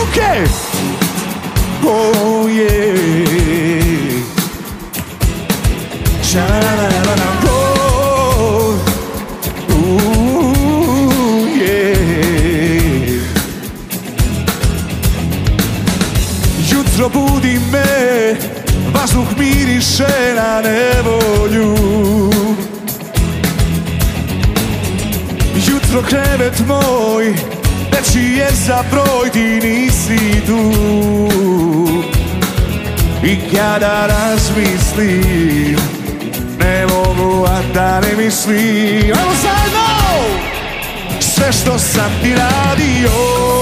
ruke. Oh yeah. Sha-la-la-la-la-la. Jutro budi me, vazduh miriše na nevolju. Jutro krevet moj, veći je za broj, ti nisi tu. I kada razmislim, ne mogu a da ne mislim. Ajmo zajedno! Sve što sam ti radio,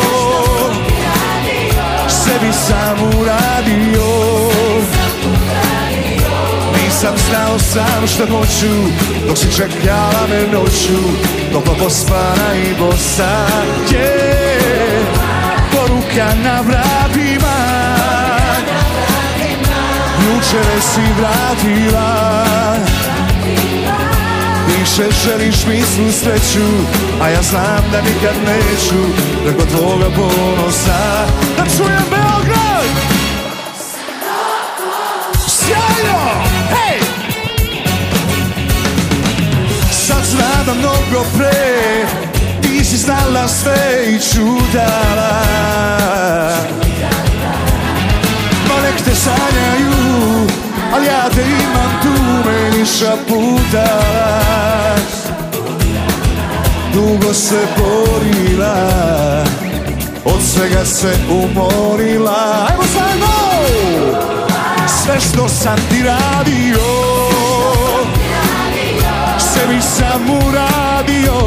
sebi sam uradio. Nisam znao sam što hoću, dok si čekala me noću, toplo pospana i bosa. Poruka na vratima, jučer si vratila. Više želiš mi svu sreću, a ja znam da nikad neću preko tvoga ponosa. Da čujem Beograd! Sjajno! Hej! Sad znam da mnogo pre ti si znala sve i čutala. Ma nek te sanjaju, ali ja te imam tu, meni šaputala. Dugo se borila, od svega se umorila. Ajmo zajedno! Sve što sam ti radio, sebi sam uradio.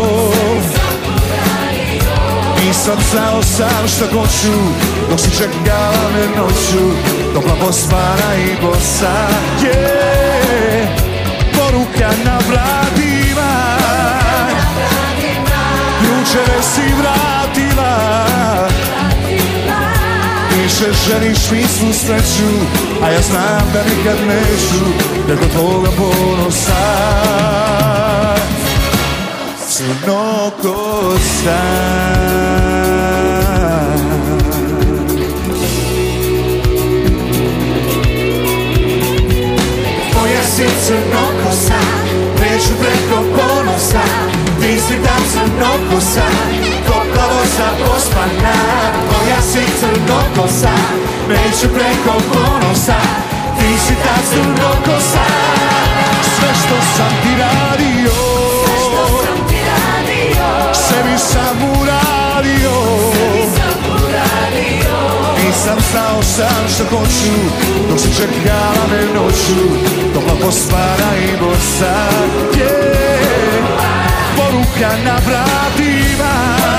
Nisam znao sam što hoću, dok si čekala me noću, topla pospana i bosa. Poruka na vratima, jučer si vratila. Više želiš mi svu sreću, a ja znam da nikad neću preko tvoga ponosa. Crnokosa. Moja si crnokosa, neću preko ponosa. Ti si ta crnokosa, topla voza pospana. Moja si crnokosa, neću preko ponosa. Ti si ta crnokosa, sve što sam ti radio, sebi sam uradio. Nisam znao sam što hoću, dok si čekala me noću, topla pospana i bosa. Poruka na vratima,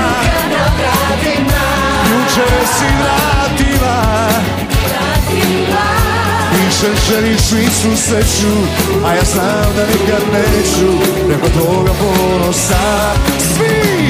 jučer si vratila. Više želiš mi svu sreću, a ja znam da nikad neću preko toga ponosa. Svi!